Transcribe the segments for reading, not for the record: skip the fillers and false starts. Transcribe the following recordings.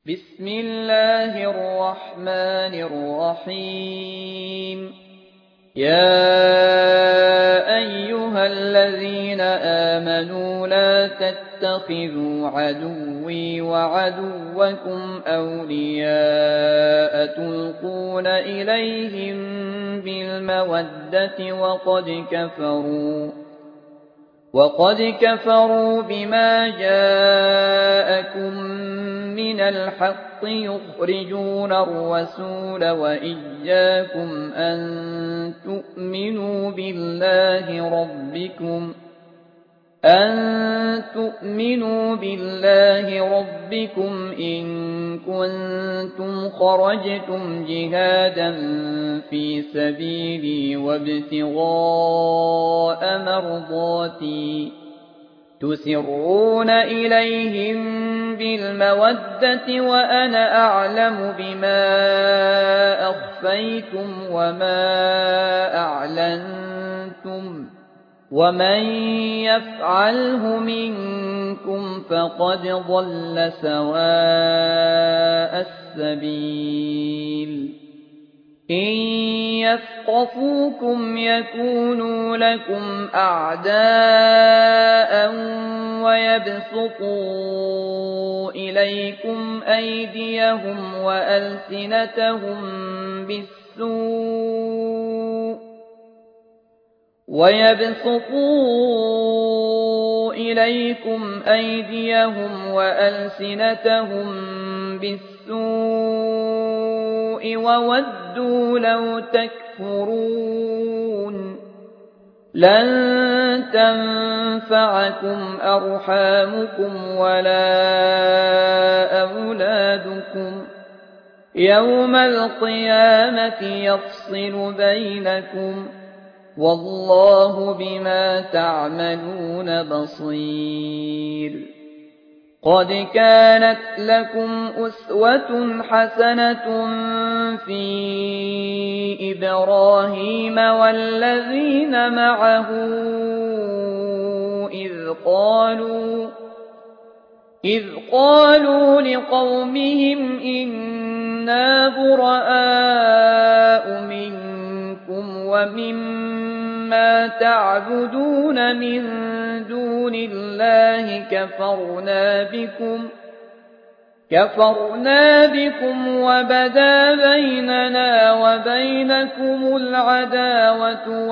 بسم الله الرحمن الرحيم يا أيها الذين آمنوا لا تتخذوا عدوي وعدوكم أولياء تلقون إليهم بالمودة وقد كفروا بما جاءكم من الحق يخرجون الرسول وإياكم أن تؤمنوا بالله ربكم إن كنتم خرجتم جهادا في سبيلي وابتغاء مرضاتي تسرون إليهم بالمودة وأنا أعلم بما أخفيتم وما أعلنتم ومن يفعله منكم فقد ضل سواء السبيل إن يثقفوكم يكونوا لكم أعداء ويبسطوا إليكم أيديهم وألسنتهم بالسوء وودوا لو تكفرون لن تنفعكم أرحامكم ولا أولادكم يوم القيامة يفصل بينكم والله بما تعملون بصير قد كانت لكم أسوة حسنة في إبراهيم والذين معه إذ قالوا لقومهم إنا براء منكم ومما تعبدون من دون الله كفرنا بكم وبدا بيننا وبينكم العداوة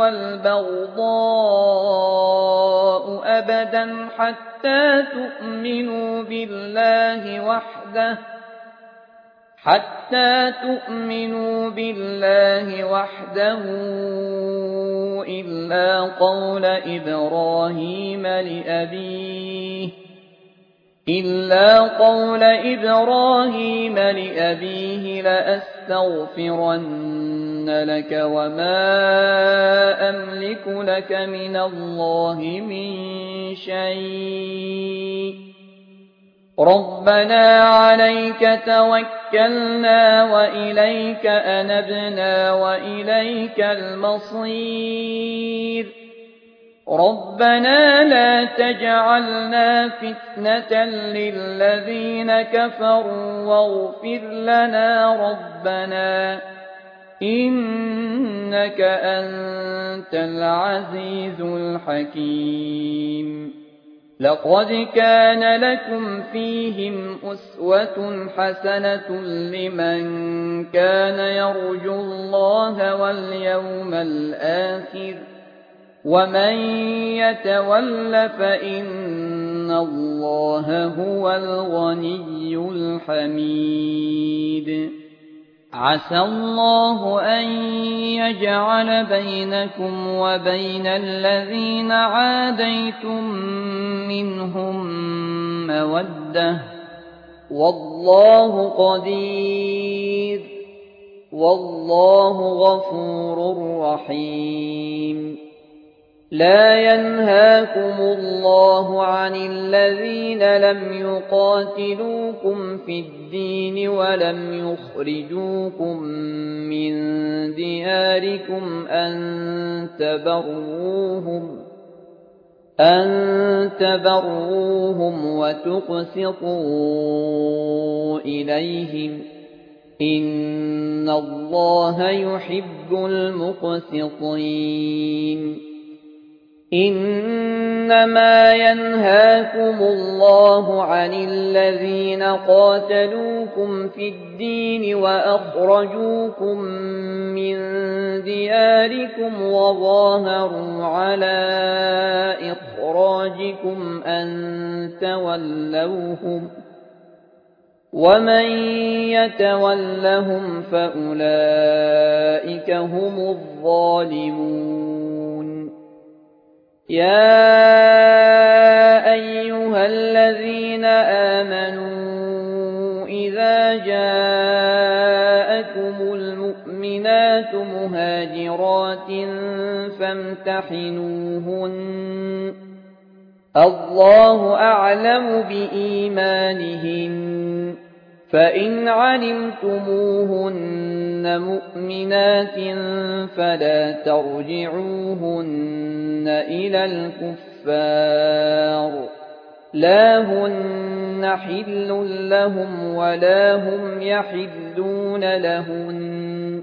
والبغضاء أبدا حتى تؤمنوا بالله وحده إلا قول إبراهيم لأبيه لأستغفرن لك وما أملك لك من الله من شيء ربنا عليك توكلنا وإليك أنبنا وإليك المصير ربنا لا تجعلنا فتنة للذين كفروا واغفر لنا ربنا إنك أنت العزيز الحكيم لقد كان لكم فيهم أسوة حسنة لمن كان يرجو الله واليوم الآخر ومن يتول فإن الله هو الغني الحميد عسى الله أن يجعل بينكم وبين الذين عاديتم منهم مودة والله قدير والله غفور رحيم لا ينهاكم الله عن الذين لم يقاتلوكم في الدين ولم يخرجوكم من دياركم أن أن تبروهم وتقسطوا إليهم إن الله يحب المقسطين إنما ينهاكم الله عن الذين قاتلوكم في الدين وأخرجوكم من دياركم وظاهروا على إخراجكم أن تولوهم ومن يتولهم فأولئك هم الظالمون يا أيها الذين آمنوا إذا جاءكم المؤمنات مهاجرات فامتحنوهن الله أعلم بإيمانهن فإن علمتموهن مؤمنات فلا ترجعوهن إلى الكفار لا هن حل لهم ولا هم يحلون لهن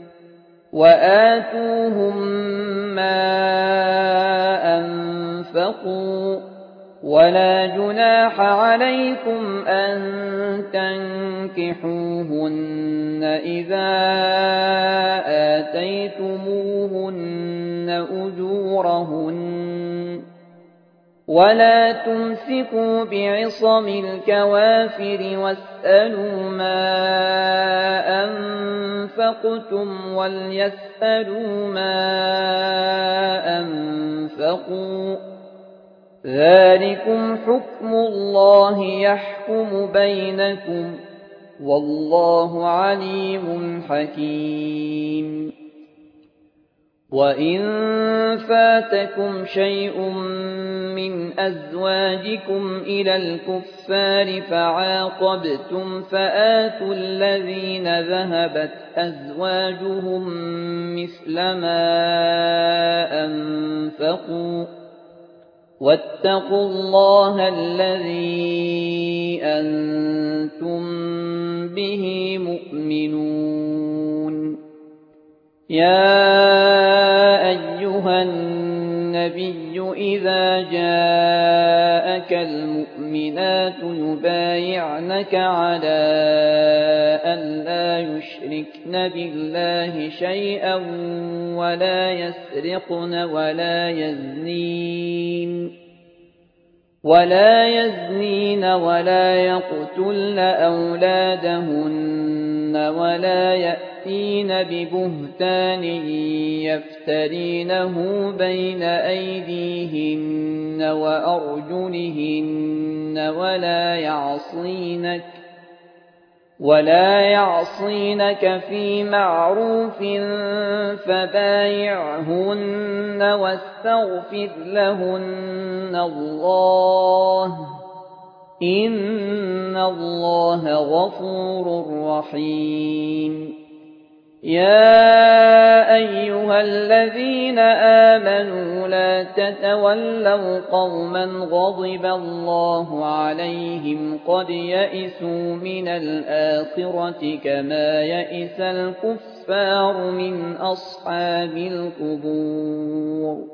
وآتوهم ما أنفقوا ولا جناح عليكم أن تنكحوهن إذا آتيتموهن أجورهن ولا تمسكوا بعصم الكوافر واسألوا ما أنفقتم وليسألوا ما أنفقوا ذلكم حكم الله يحكم بينكم والله عليم حكيم وإن فاتكم شيء من أزواجكم إلى الكفار فعاقبتم فآتوا الذين ذهبت أزواجهم مثل ما أنفقوا واتقوا الله الذي أنتم به مؤمنون يا أيها النبي إذا جاءك المؤمنات يبايعنك على أن لا يشركن بالله شيئا ولا يسرقن ولا يزنين ولا يقتلن أولادهن ولا يأتين ببهتان يفترينه بين أيديهن وأرجلهن ولا يعصينك في معروف فبايعهن واستغفر لهن الله إن الله غفور رحيم يا أيها الذين آمنوا لا تتولوا قوما غضب الله عليهم قد يئسوا من الآخرة كما يئس الكفار من أصحاب القبور